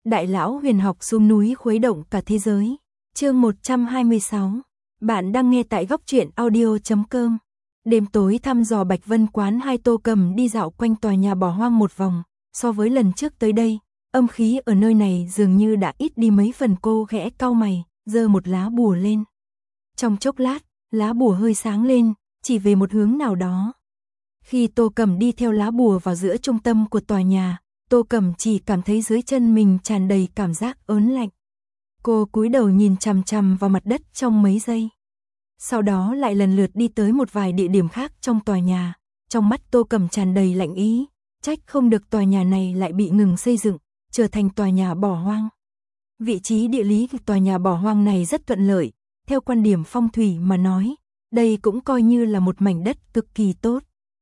Đại lão huyền học xuống núi khuấy động cả thế giới. Chương 126. Bạn đang nghe tại góc truyện audio.com. Đêm tối thăm dò Bạch Vân quán, hai Tô Cầm đi dạo quanh tòa nhà bỏ hoang một vòng. So với lần trước tới đây, âm khí ở nơi này dường như đã ít đi mấy phần. Cô khẽ cau mày, giơ một lá bùa lên. Trong chốc lát, lá bùa hơi sáng lên, chỉ về một hướng nào đó. Khi Tô Cầm đi theo lá bùa vào giữa trung tâm của tòa nhà, Tô Cầm chỉ cảm thấy dưới chân mình tràn đầy cảm giác ớn lạnh. Cô cúi đầu nhìn chằm chằm vào mặt đất trong mấy giây. Sau đó lại lần lượt đi tới một vài địa điểm khác trong tòa nhà. Trong mắt Tô Cầm tràn đầy lạnh ý, trách không được tòa nhà này lại bị ngừng xây dựng, trở thành tòa nhà bỏ hoang. Vị trí địa lý của tòa nhà bỏ hoang này rất thuận lợi, theo quan điểm phong thủy mà nói, đây cũng coi như là một mảnh đất cực kỳ tốt.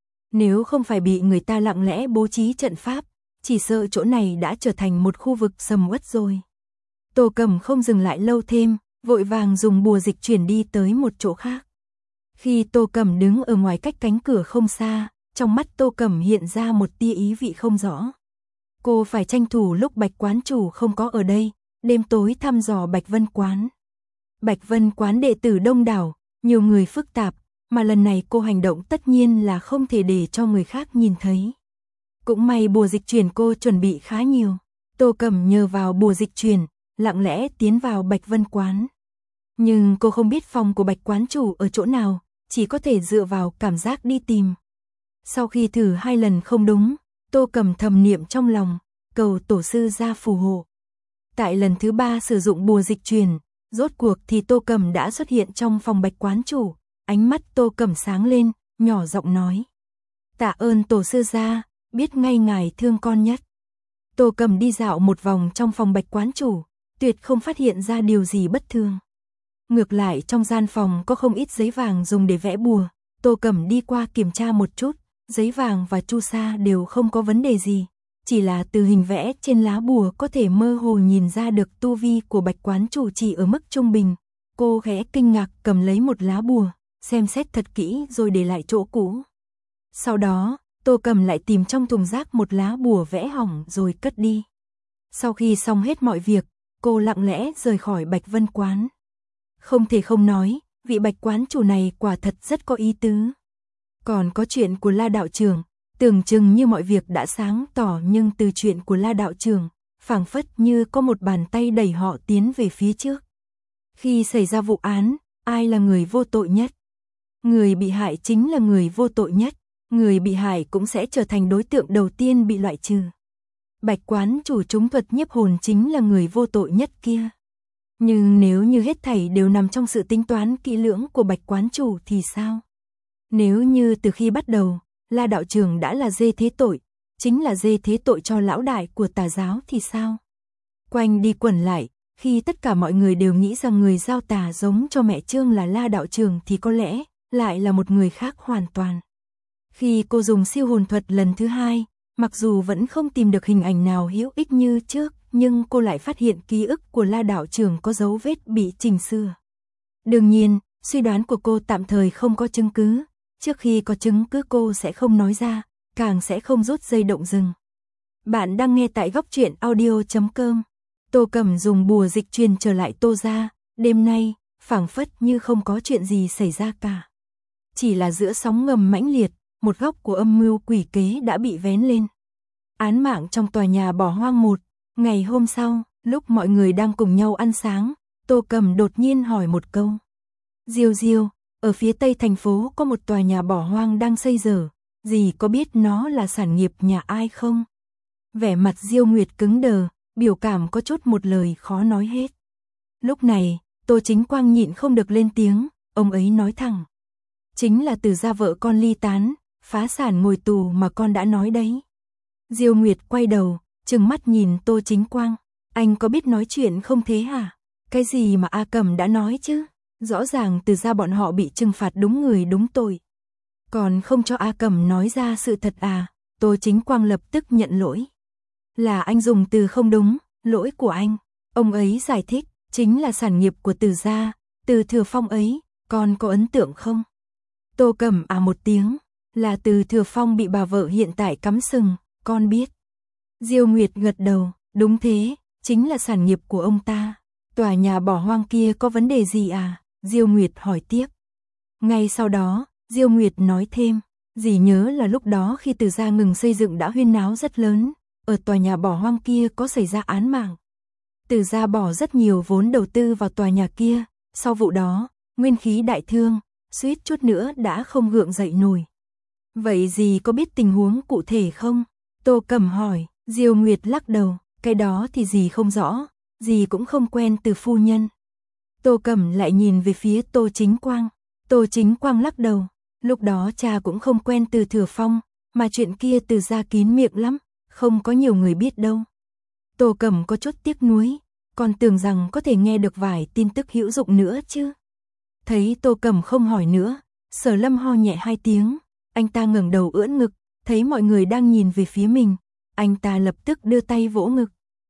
Nếu không phải bị người ta lặng lẽ bố trí trận pháp, chỉ sợ chỗ này đã trở thành một khu vực sầm uất rồi. Tô Cầm không dừng lại lâu thêm, vội vàng dùng bùa dịch chuyển đi tới một chỗ khác. Khi Tô Cầm đứng ở ngoài cách cánh cửa không xa, trong mắt Tô Cầm hiện ra một tia ý vị không rõ. Cô phải tranh thủ lúc Bạch quán chủ không có ở đây, đêm tối thăm dò Bạch Vân quán. Bạch Vân quán đệ tử đông đảo, nhiều người phức tạp, mà lần này cô hành động tất nhiên là không thể để cho người khác nhìn thấy. Cũng may bùa dịch chuyển cô chuẩn bị khá nhiều. Tô Cầm nhờ vào bùa dịch chuyển, lặng lẽ tiến vào Bạch Vân quán. Nhưng cô không biết phòng của Bạch quán chủ ở chỗ nào, chỉ có thể dựa vào cảm giác đi tìm. Sau khi thử 2 lần không đúng, Tô Cầm thầm niệm trong lòng, cầu tổ sư ra phù hộ. Tại lần thứ 3 sử dụng bùa dịch chuyển, rốt cuộc thì Tô Cầm đã xuất hiện trong phòng Bạch quán chủ. Ánh mắt Tô Cầm sáng lên, nhỏ giọng nói: "Tạ ơn tổ sư gia, biết ngay ngài thương con nhất." Tô Cầm đi dạo một vòng trong phòng Bạch quán chủ, tuyệt không phát hiện ra điều gì bất thường. Ngược lại trong gian phòng có không ít giấy vàng dùng để vẽ bùa. Tô Cầm đi qua kiểm tra một chút, giấy vàng và chu sa đều không có vấn đề gì. Chỉ là từ hình vẽ trên lá bùa có thể mơ hồ nhìn ra được tu vi của Bạch quán chủ chỉ ở mức trung bình. Cô khẽ kinh ngạc cầm lấy một lá bùa, xem xét thật kỹ rồi để lại chỗ cũ. Sau đó, Tô Cầm lại tìm trong thùng rác một lá bùa vẽ hỏng rồi cất đi. Sau khi xong hết mọi việc, cô lặng lẽ rời khỏi Bạch Vân quán. Không thể không nói, vị Bạch quán chủ này quả thật rất có ý tứ. Còn có chuyện của La đạo trưởng, tưởng chừng như mọi việc đã sáng tỏ, nhưng từ chuyện của La đạo trưởng, phảng phất như có một bàn tay đẩy họ tiến về phía trước. Khi xảy ra vụ án, ai là người vô tội nhất? Người bị hại chính là người vô tội nhất, người bị hại cũng sẽ trở thành đối tượng đầu tiên bị loại trừ. Bạch quán chủ trúng thuật nhiếp hồn chính là người vô tội nhất kia. Nhưng nếu như hết thảy đều nằm trong sự tính toán kỹ lưỡng của Bạch quán chủ thì sao? Nếu như từ khi bắt đầu, La đạo trưởng đã là dê thế tội, chính là dê thế tội cho lão đại của tà giáo thì sao? Quanh đi quẩn lại, khi tất cả mọi người đều nghĩ rằng người giao tà giống cho mẹ Trương là La đạo trưởng thì có lẽ lại là một người khác hoàn toàn. Khi cô dùng siêu hồn thuật lần thứ 2, mặc dù vẫn không tìm được hình ảnh nào hữu ích như trước, nhưng cô lại phát hiện ký ức của La đạo trưởng có dấu vết bị chỉnh sửa. Đương nhiên, suy đoán của cô tạm thời không có chứng cứ, trước khi có chứng cứ cô sẽ không nói ra, càng sẽ không rút dây động rừng. Bạn đang nghe tại góc truyện audio.com. Tô Cầm dùng bùa dịch truyền trở lại Tô gia, đêm nay, phảng phất như không có chuyện gì xảy ra cả. Chỉ là giữa sóng ngầm mãnh liệt, một góc của âm mưu quỷ kế đã bị vén lên. Án mạng trong tòa nhà bỏ hoang 1. Ngày hôm sau, lúc mọi người đang cùng nhau ăn sáng, Tô Cầm đột nhiên hỏi một câu. Diêu Diêu, ở phía tây thành phố có một tòa nhà bỏ hoang đang xây dở, dì có biết nó là sản nghiệp nhà ai không? Vẻ mặt Diêu Nguyệt cứng đờ, biểu cảm có chút một lời khó nói hết. Lúc này, Tô Chính Quang nhịn không được lên tiếng, ông ấy nói thẳng. Chính là từ gia vợ con ly tán, phá sản ngồi tù mà con đã nói đấy. Diêu Nguyệt quay đầu, trừng mắt nhìn Tô Chính Quang. Anh có biết nói chuyện không thế hả? Cái gì mà A Cầm đã nói chứ? Rõ ràng từ gia bọn họ bị trừng phạt đúng người đúng tội. Còn không cho A Cầm nói ra sự thật à? Tô Chính Quang lập tức nhận lỗi. Là anh dùng từ không đúng, lỗi của anh. Ông ấy giải thích, chính là sản nghiệp của Từ gia, Từ Thừa Phong ấy, con có ấn tượng không? Tô Cầm à một tiếng, là Từ Thừa Phong bị bà vợ hiện tại cắm sừng, con biết. Diêu Nguyệt gật đầu, đúng thế, chính là sản nghiệp của ông ta. Tòa nhà bỏ hoang kia có vấn đề gì à? Diêu Nguyệt hỏi tiếp. Ngay sau đó, Diêu Nguyệt nói thêm, dì nhớ là lúc đó khi Từ gia ngừng xây dựng đã huyên náo rất lớn, ở tòa nhà bỏ hoang kia có xảy ra án mạng. Từ gia bỏ rất nhiều vốn đầu tư vào tòa nhà kia, sau vụ đó, nguyên khí đại thương, suýt chút nữa đã không gượng dậy nổi. Vậy dì có biết tình huống cụ thể không? Tô Cẩm hỏi. Diêu Nguyệt lắc đầu, cái đó thì dì không rõ, dì cũng không quen Từ phu nhân. Tô Cẩm lại nhìn về phía Tô Chính Quang. Tô Chính Quang lắc đầu, lúc đó cha cũng không quen Từ Thừa Phong, mà chuyện kia Từ gia kín miệng lắm, không có nhiều người biết đâu. Tô Cẩm có chút tiếc nuối, còn tưởng rằng có thể nghe được vài tin tức hữu dụng nữa chứ. Thấy Tô Cẩm không hỏi nữa, Sở Lâm ho nhẹ 2 tiếng, anh ta ngẩng đầu ưỡn ngực, thấy mọi người đang nhìn về phía mình, anh ta lập tức đưa tay vỗ ngực.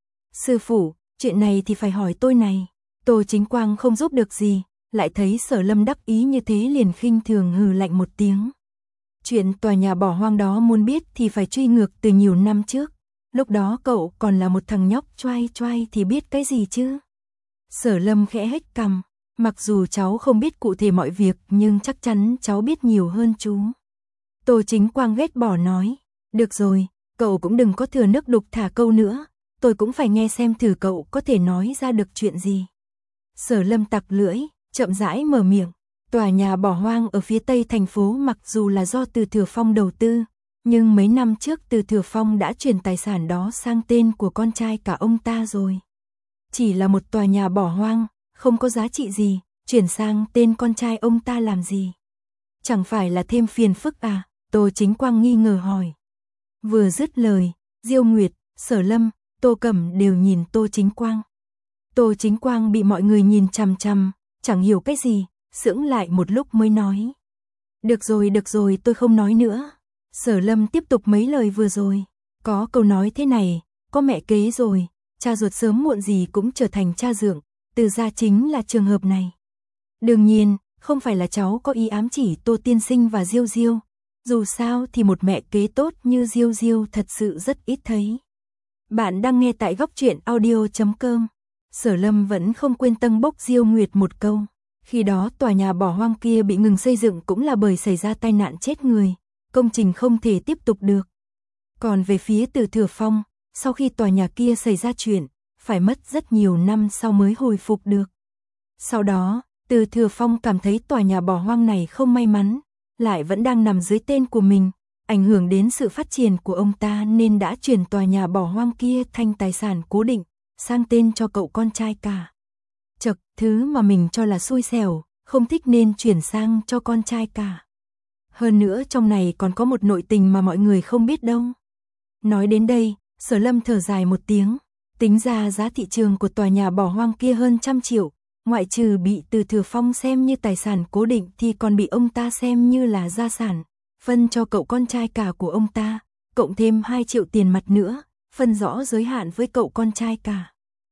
Sư phụ, chuyện này thì phải hỏi tôi này. Tô Chính Quang không giúp được gì, lại thấy Sở Lâm đắc ý như thế liền khinh thường hừ lạnh một tiếng. Chuyện tòa nhà bỏ hoang đó muốn biết thì phải truy ngược từ nhiều năm trước. Lúc đó cậu còn là một thằng nhóc choai choai thì biết cái gì chứ? Sở Lâm khẽ hếch cằm, mặc dù cháu không biết cụ thể mọi việc nhưng chắc chắn cháu biết nhiều hơn chú. Tô Chính Quang ghét bỏ nói, được rồi, cậu cũng đừng có thừa nước đục thả câu nữa, tôi cũng phải nghe xem thử cậu có thể nói ra được chuyện gì. Sở Lâm tặc lưỡi, chậm rãi mở miệng, tòa nhà bỏ hoang ở phía tây thành phố mặc dù là do Từ Thừa Phong đầu tư, nhưng mấy năm trước Từ Thừa Phong đã chuyển tài sản đó sang tên của con trai cả ông ta rồi. Chỉ là một tòa nhà bỏ hoang, không có giá trị gì, chuyển sang tên con trai ông ta làm gì? Chẳng phải là thêm phiền phức à? Tô Chính Quang nghi ngờ hỏi. Vừa dứt lời, Diêu Nguyệt, Sở Lâm, Tô Cẩm đều nhìn Tô Chính Quang. Tô Chính Quang bị mọi người nhìn chằm chằm, chẳng hiểu cái gì, sững lại một lúc mới nói. Được rồi, tôi không nói nữa. Sở Lâm tiếp tục mấy lời vừa rồi. Có câu nói thế này, có mẹ kế rồi, cha ruột sớm muộn gì cũng trở thành cha dượng, Từ gia chính là trường hợp này. Đương nhiên, không phải là cháu có ý ám chỉ Tô tiên sinh và Diêu Diêu. Dù sao thì một mẹ kế tốt như Diêu Diêu thật sự rất ít thấy. Bạn đang nghe tại góc truyện audio.com. Sở Lâm vẫn không quên tâng bốc Diêu Nguyệt một câu. Khi đó tòa nhà bỏ hoang kia bị ngừng xây dựng cũng là bởi xảy ra tai nạn chết người. Công trình không thể tiếp tục được. Còn về phía Từ Thừa Phong, sau khi tòa nhà kia xảy ra chuyện, phải mất rất nhiều năm sau mới hồi phục được. Sau đó, Từ Thừa Phong cảm thấy tòa nhà bỏ hoang này không may mắn, lại vẫn đang nằm dưới tên của mình, ảnh hưởng đến sự phát triển của ông ta nên đã chuyển tòa nhà bỏ hoang kia thành tài sản cố định, sang tên cho cậu con trai cả. Chật, thứ mà mình cho là xui xẻo, không thích nên chuyển sang cho con trai cả. Hơn nữa trong này còn có một nội tình mà mọi người không biết đâu. Nói đến đây, Sở Lâm thở dài một tiếng, tính ra giá thị trường của tòa nhà bỏ hoang kia hơn 100 triệu, ngoại trừ bị Từ Thừa Phong xem như tài sản cố định thì còn bị ông ta xem như là gia sản, phân cho cậu con trai cả của ông ta, cộng thêm 2 triệu tiền mặt nữa, phân rõ giới hạn với cậu con trai cả.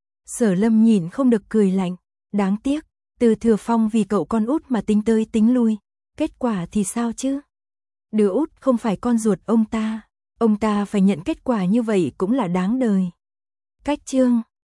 Sở Lâm nhìn không được cười lạnh, đáng tiếc, Từ Thừa Phong vì cậu con út mà tính tới tính lui, kết quả thì sao chứ? Đứa út không phải con ruột ông ta phải nhận kết quả như vậy cũng là đáng đời. Cách chương